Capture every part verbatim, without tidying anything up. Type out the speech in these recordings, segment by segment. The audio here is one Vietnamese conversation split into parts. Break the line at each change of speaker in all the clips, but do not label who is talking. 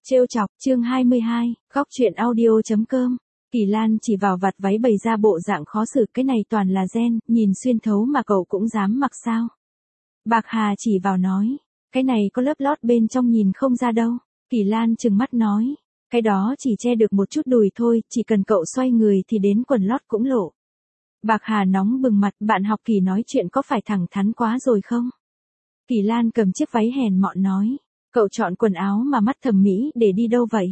Trêu chọc, chương hai mươi hai, góc truyện audio.com. Kỳ Lan chỉ vào vạt váy bày ra bộ dạng khó xử, cái này toàn là gen, nhìn xuyên thấu mà cậu cũng dám mặc sao? Bạc Hà chỉ vào nói, cái này có lớp lót bên trong nhìn không ra đâu. Kỳ Lan trừng mắt nói, cái đó chỉ che được một chút đùi thôi, chỉ cần cậu xoay người thì đến quần lót cũng lộ. Bạc Hà nóng bừng mặt, bạn học Kỳ nói chuyện có phải thẳng thắn quá rồi không? Kỳ Lan cầm chiếc váy hèn mọn nói, cậu chọn quần áo mà mắt thẩm mỹ để đi đâu vậy?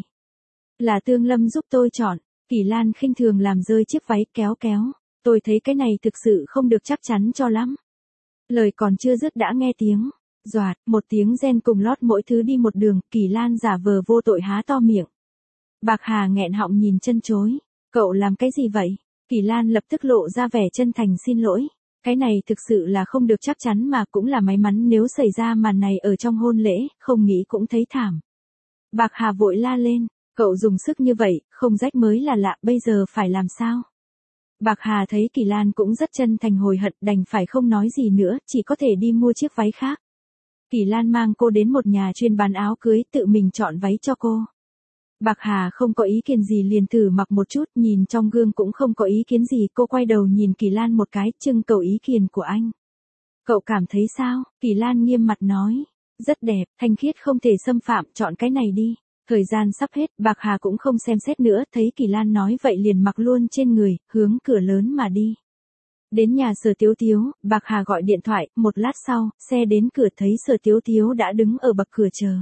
Là Tương Lâm giúp tôi chọn. Kỳ Lan khinh thường làm rơi chiếc váy, kéo kéo. Tôi thấy cái này thực sự không được chắc chắn cho lắm. Lời còn chưa dứt đã nghe tiếng doạt, một tiếng gen cùng lót mỗi thứ đi một đường. Kỳ Lan giả vờ vô tội há to miệng. Bạc Hà nghẹn họng nhìn chân chối. Cậu làm cái gì vậy? Kỳ Lan lập tức lộ ra vẻ chân thành xin lỗi. Cái này thực sự là không được chắc chắn mà cũng là may mắn nếu xảy ra màn này ở trong hôn lễ, không nghĩ cũng thấy thảm. Bạc Hà vội la lên, cậu dùng sức như vậy, không rách mới là lạ, bây giờ phải làm sao? Bạc Hà thấy Kỳ Lan cũng rất chân thành hồi hận, đành phải không nói gì nữa, chỉ có thể đi mua chiếc váy khác. Kỳ Lan mang cô đến một nhà chuyên bán áo cưới, tự mình chọn váy cho cô. Bạc Hà không có ý kiến gì liền thử mặc một chút, nhìn trong gương cũng không có ý kiến gì, cô quay đầu nhìn Kỳ Lan một cái, trưng cầu ý kiến của anh. Cậu cảm thấy sao? Kỳ Lan nghiêm mặt nói, rất đẹp, thanh khiết không thể xâm phạm, chọn cái này đi. Thời gian sắp hết, Bạc Hà cũng không xem xét nữa, thấy Kỳ Lan nói vậy liền mặc luôn trên người, hướng cửa lớn mà đi. Đến nhà Sở Tiếu Tiếu, Bạc Hà gọi điện thoại, một lát sau, xe đến cửa thấy Sở Tiếu Tiếu đã đứng ở bậc cửa chờ.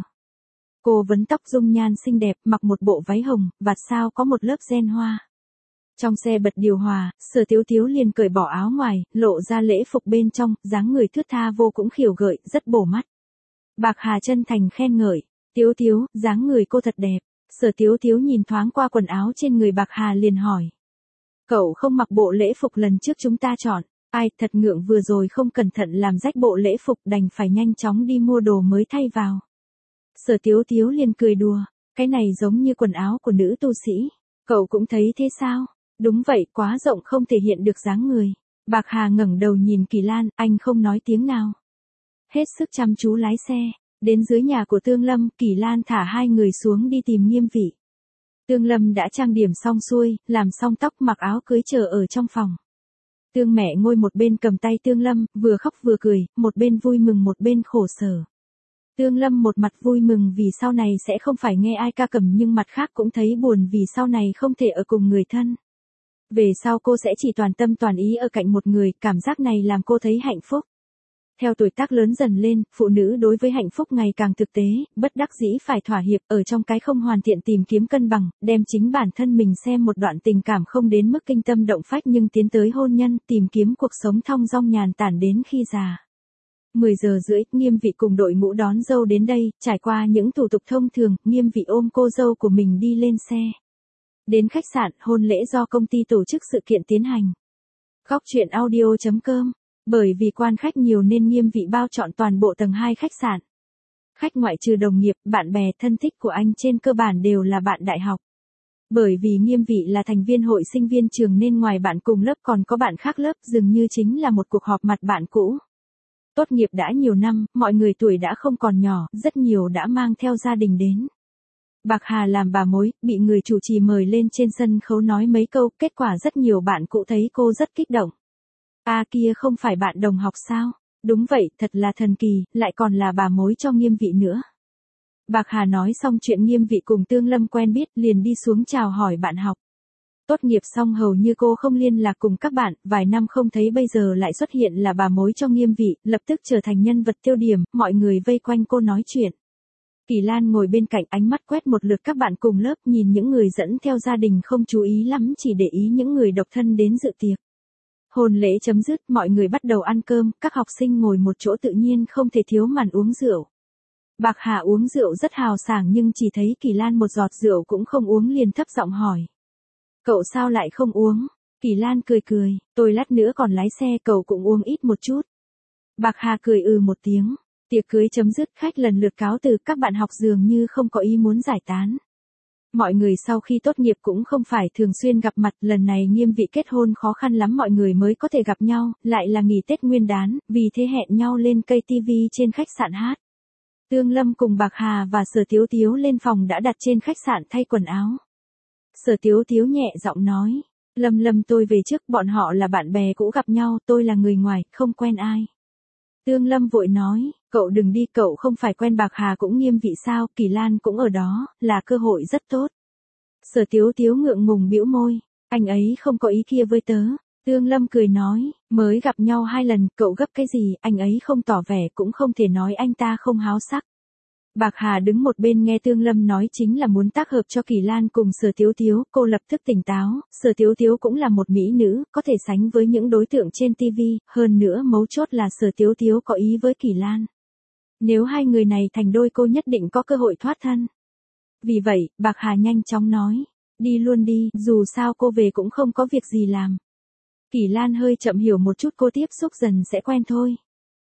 Cô vấn tóc dung nhan xinh đẹp, mặc một bộ váy hồng, vạt sao có một lớp gen hoa. Trong xe bật điều hòa, Sở Tiếu Tiếu liền cởi bỏ áo ngoài, lộ ra lễ phục bên trong, dáng người thướt tha vô cũng khỉu gợi, rất bổ mắt. Bạc Hà chân thành khen ngợi, Tiếu Tiếu, dáng người cô thật đẹp. Sở Tiếu Tiếu nhìn thoáng qua quần áo trên người Bạc Hà liền hỏi. Cậu không mặc bộ lễ phục lần trước chúng ta chọn, ai, thật ngượng vừa rồi không cẩn thận làm rách bộ lễ phục, đành phải nhanh chóng đi mua đồ mới thay vào. Sở Tiếu Tiếu liền cười đùa, cái này giống như quần áo của nữ tu sĩ, cậu cũng thấy thế sao? Đúng vậy, quá rộng không thể hiện được dáng người. Bạc Hà ngẩng đầu nhìn Kỳ Lan, anh không nói tiếng nào. Hết sức chăm chú lái xe, đến dưới nhà của Tương Lâm, Kỳ Lan thả hai người xuống đi tìm Nghiêm Vị. Tương Lâm đã trang điểm xong xuôi, làm xong tóc mặc áo cưới chờ ở trong phòng. Tương mẹ ngồi một bên cầm tay Tương Lâm, vừa khóc vừa cười, một bên vui mừng một bên khổ sở. Tương Lâm một mặt vui mừng vì sau này sẽ không phải nghe ai ca cầm nhưng mặt khác cũng thấy buồn vì sau này không thể ở cùng người thân. Về sau cô sẽ chỉ toàn tâm toàn ý ở cạnh một người, cảm giác này làm cô thấy hạnh phúc. Theo tuổi tác lớn dần lên, phụ nữ đối với hạnh phúc ngày càng thực tế, bất đắc dĩ phải thỏa hiệp ở trong cái không hoàn thiện tìm kiếm cân bằng, đem chính bản thân mình xem một đoạn tình cảm không đến mức kinh tâm động phách nhưng tiến tới hôn nhân, tìm kiếm cuộc sống thong dong nhàn tản đến khi già. mười giờ rưỡi, Nghiêm Vị cùng đội ngũ đón dâu đến đây, trải qua những thủ tục thông thường, Nghiêm Vị ôm cô dâu của mình đi lên xe. Đến khách sạn, hôn lễ do công ty tổ chức sự kiện tiến hành. Góc truyện audio.com. Bởi vì quan khách nhiều nên Nghiêm Vị bao trọn toàn bộ tầng hai khách sạn. Khách ngoại trừ đồng nghiệp, bạn bè thân thích của anh trên cơ bản đều là bạn đại học. Bởi vì Nghiêm Vị là thành viên hội sinh viên trường nên ngoài bạn cùng lớp còn có bạn khác lớp, dường như chính là một cuộc họp mặt bạn cũ. Tốt nghiệp đã nhiều năm, mọi người tuổi đã không còn nhỏ, rất nhiều đã mang theo gia đình đến. Bạc Hà làm bà mối, bị người chủ trì mời lên trên sân khấu nói mấy câu, kết quả rất nhiều bạn cũ thấy cô rất kích động. À kia không phải bạn đồng học sao? Đúng vậy, thật là thần kỳ, lại còn là bà mối cho Nghiêm Vị nữa. Bạc Hà nói xong chuyện Nghiêm Vị cùng Tương Lâm quen biết liền đi xuống chào hỏi bạn học. Tốt nghiệp xong hầu như cô không liên lạc cùng các bạn, vài năm không thấy bây giờ lại xuất hiện là bà mối cho Nghiêm Vị, lập tức trở thành nhân vật tiêu điểm, mọi người vây quanh cô nói chuyện. Kỳ Lan ngồi bên cạnh ánh mắt quét một lượt các bạn cùng lớp nhìn những người dẫn theo gia đình không chú ý lắm chỉ để ý những người độc thân đến dự tiệc. Hôn lễ chấm dứt, mọi người bắt đầu ăn cơm, các học sinh ngồi một chỗ tự nhiên không thể thiếu màn uống rượu. Bạc Hà uống rượu rất hào sảng nhưng chỉ thấy Kỳ Lan một giọt rượu cũng không uống liền thấp giọng hỏi. Cậu sao lại không uống? Kỳ Lan cười cười, tôi lát nữa còn lái xe, cậu cũng uống ít một chút. Bạc Hà cười ừ một tiếng, tiệc cưới chấm dứt, khách lần lượt cáo từ, các bạn học dường như không có ý muốn giải tán. Mọi người sau khi tốt nghiệp cũng không phải thường xuyên gặp mặt, lần này Nghiêm Vị kết hôn khó khăn lắm mọi người mới có thể gặp nhau, lại là nghỉ Tết Nguyên đán, vì thế hẹn nhau lên cây tivi trên khách sạn hát. Tương Lâm cùng Bạc Hà và Sở Tiếu Tiếu lên phòng đã đặt trên khách sạn thay quần áo. Sở Tiếu Tiếu nhẹ giọng nói, Lâm Lâm tôi về trước, bọn họ là bạn bè cũ gặp nhau, tôi là người ngoài, không quen ai. Tương Lâm vội nói, cậu đừng đi, cậu không phải quen Bạc Hà cũng Nghiêm Vị sao, Kỳ Lan cũng ở đó, là cơ hội rất tốt. Sở Tiếu Tiếu ngượng ngùng bĩu môi, anh ấy không có ý kia với tớ. Tương Lâm cười nói, mới gặp nhau hai lần, cậu gấp cái gì, anh ấy không tỏ vẻ cũng không thể nói anh ta không háo sắc. Bạc Hà đứng một bên nghe Tương Lâm nói chính là muốn tác hợp cho Kỳ Lan cùng Sở Tiếu Tiếu, cô lập tức tỉnh táo, Sở Tiếu Tiếu cũng là một mỹ nữ, có thể sánh với những đối tượng trên ti vi, hơn nữa mấu chốt là Sở Tiếu Tiếu có ý với Kỳ Lan. Nếu hai người này thành đôi cô nhất định có cơ hội thoát thân. Vì vậy, Bạc Hà nhanh chóng nói, đi luôn đi, dù sao cô về cũng không có việc gì làm. Kỳ Lan hơi chậm hiểu một chút, cô tiếp xúc dần sẽ quen thôi.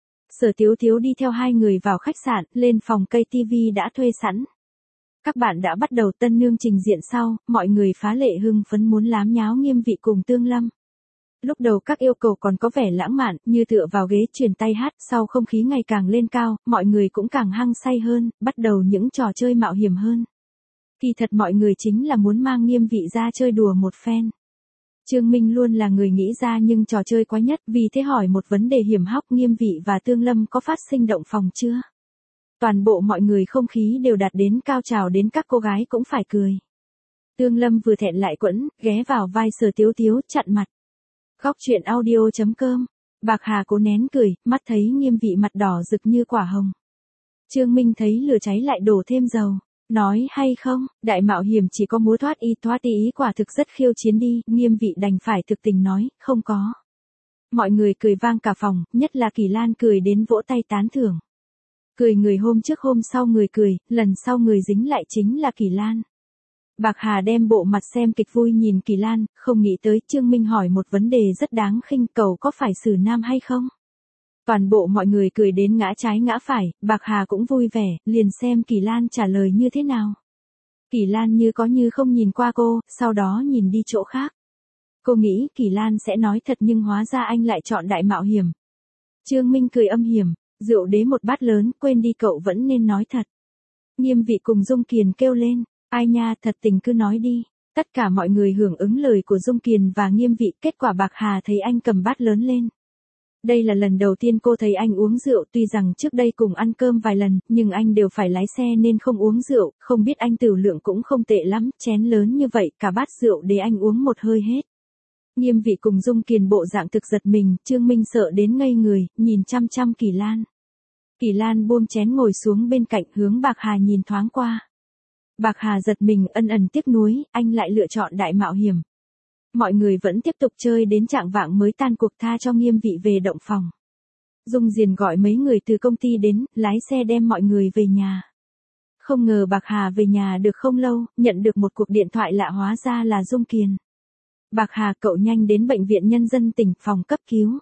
Sở Tiếu Tiếu đi theo hai người vào khách sạn, lên phòng cây tivi đã thuê sẵn. Các bạn đã bắt đầu tân nương trình diện sau, mọi người phá lệ hưng phấn muốn lám nháo Nghiêm Vị cùng Tương Lâm. Lúc đầu các yêu cầu còn có vẻ lãng mạn, như tựa vào ghế truyền tay hát, sau không khí ngày càng lên cao, mọi người cũng càng hăng say hơn, bắt đầu những trò chơi mạo hiểm hơn. Kỳ thật mọi người chính là muốn mang Nghiêm Vị ra chơi đùa một phen. Trương Minh luôn là người nghĩ ra nhưng trò chơi quá nhất, vì thế hỏi một vấn đề hiểm hóc, Nghiêm Vị và Tương Lâm có phát sinh động phòng chưa? Toàn bộ mọi người không khí đều đạt đến cao trào, đến các cô gái cũng phải cười. Tương Lâm vừa thẹn lại quẫn, ghé vào vai Sở Tiếu Tiếu, chặn mặt. Góc truyện audio chấm com. Bạc Hà cố nén cười, mắt thấy Nghiêm Vị mặt đỏ rực như quả hồng. Trương Minh thấy lửa cháy lại đổ thêm dầu. Nói hay không, đại mạo hiểm chỉ có múa thoát y thoát y ý quả thực rất khiêu chiến đi, Nghiêm Vị đành phải thực tình nói, không có. Mọi người cười vang cả phòng, nhất là Kỳ Lan cười đến vỗ tay tán thưởng. Cười người hôm trước hôm sau người cười, lần sau người dính lại chính là Kỳ Lan. Bạc Hà đem bộ mặt xem kịch vui nhìn Kỳ Lan, không nghĩ tới Trương Minh hỏi một vấn đề rất đáng khinh, cậu có phải xử nam hay không? Toàn bộ mọi người cười đến ngã trái ngã phải, Bạc Hà cũng vui vẻ, liền xem Kỳ Lan trả lời như thế nào. Kỳ Lan như có như không nhìn qua cô, sau đó nhìn đi chỗ khác. Cô nghĩ Kỳ Lan sẽ nói thật nhưng hóa ra anh lại chọn đại mạo hiểm. Trương Minh cười âm hiểm, rượu đế một bát lớn, quên đi cậu vẫn nên nói thật. Nghiêm Vị cùng Dung Kiền kêu lên, ai nha, thật tình cứ nói đi. Tất cả mọi người hưởng ứng lời của Dung Kiền và Nghiêm Vị, kết quả Bạc Hà thấy anh cầm bát lớn lên. Đây là lần đầu tiên cô thấy anh uống rượu, tuy rằng trước đây cùng ăn cơm vài lần, nhưng anh đều phải lái xe nên không uống rượu, không biết anh tửu lượng cũng không tệ lắm, chén lớn như vậy, cả bát rượu để anh uống một hơi hết. Nghiêm Vị cùng Dung Kiền bộ dạng thực giật mình, Trương Minh sợ đến ngây người, nhìn chăm chăm Kỳ Lan. Kỳ Lan buông chén ngồi xuống bên cạnh, hướng Bạc Hà nhìn thoáng qua. Bạc Hà giật mình, ân ẩn tiếc nuối, anh lại lựa chọn đại mạo hiểm. Mọi người vẫn tiếp tục chơi đến trạng vạng mới tan cuộc, tha cho Nghiêm Vị về động phòng. Dung Diền gọi mấy người từ công ty đến, lái xe đem mọi người về nhà. Không ngờ Bạc Hà về nhà được không lâu, nhận được một cuộc điện thoại lạ, hóa ra là Dung Kiền. Bạc Hà, cậu nhanh đến bệnh viện nhân dân tỉnh, phòng cấp cứu.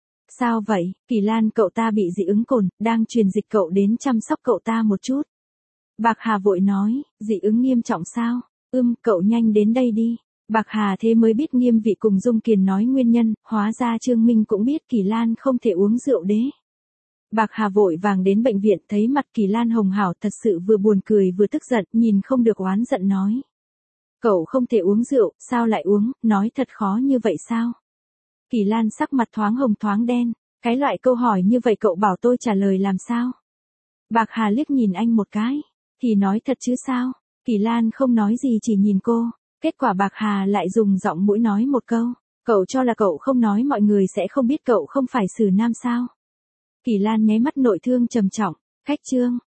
Sao vậy, Kỳ Lan cậu ta bị dị ứng cồn, đang truyền dịch, cậu đến chăm sóc cậu ta một chút. Bạc Hà vội nói, dị ứng nghiêm trọng sao? Ưm, cậu nhanh đến đây đi. Bạc Hà thế mới biết Nghiêm Vị cùng Dung Kiền nói nguyên nhân, hóa ra Trương Minh cũng biết Kỳ Lan không thể uống rượu đế. Bạc Hà vội vàng đến bệnh viện, thấy mặt Kỳ Lan hồng hào, thật sự vừa buồn cười vừa tức giận, nhìn không được oán giận nói. Cậu không thể uống rượu, sao lại uống, nói thật khó như vậy sao? Kỳ Lan sắc mặt thoáng hồng thoáng đen, cái loại câu hỏi như vậy cậu bảo tôi trả lời làm sao? Bạc Hà liếc nhìn anh một cái, thì nói thật chứ sao? Kỳ Lan không nói gì chỉ nhìn cô. Kết quả Bạc Hà lại dùng giọng mũi nói một câu, cậu cho là cậu không nói mọi người sẽ không biết cậu không phải xử nam sao? Kỳ Lan nháy mắt nội thương trầm trọng, cách chương.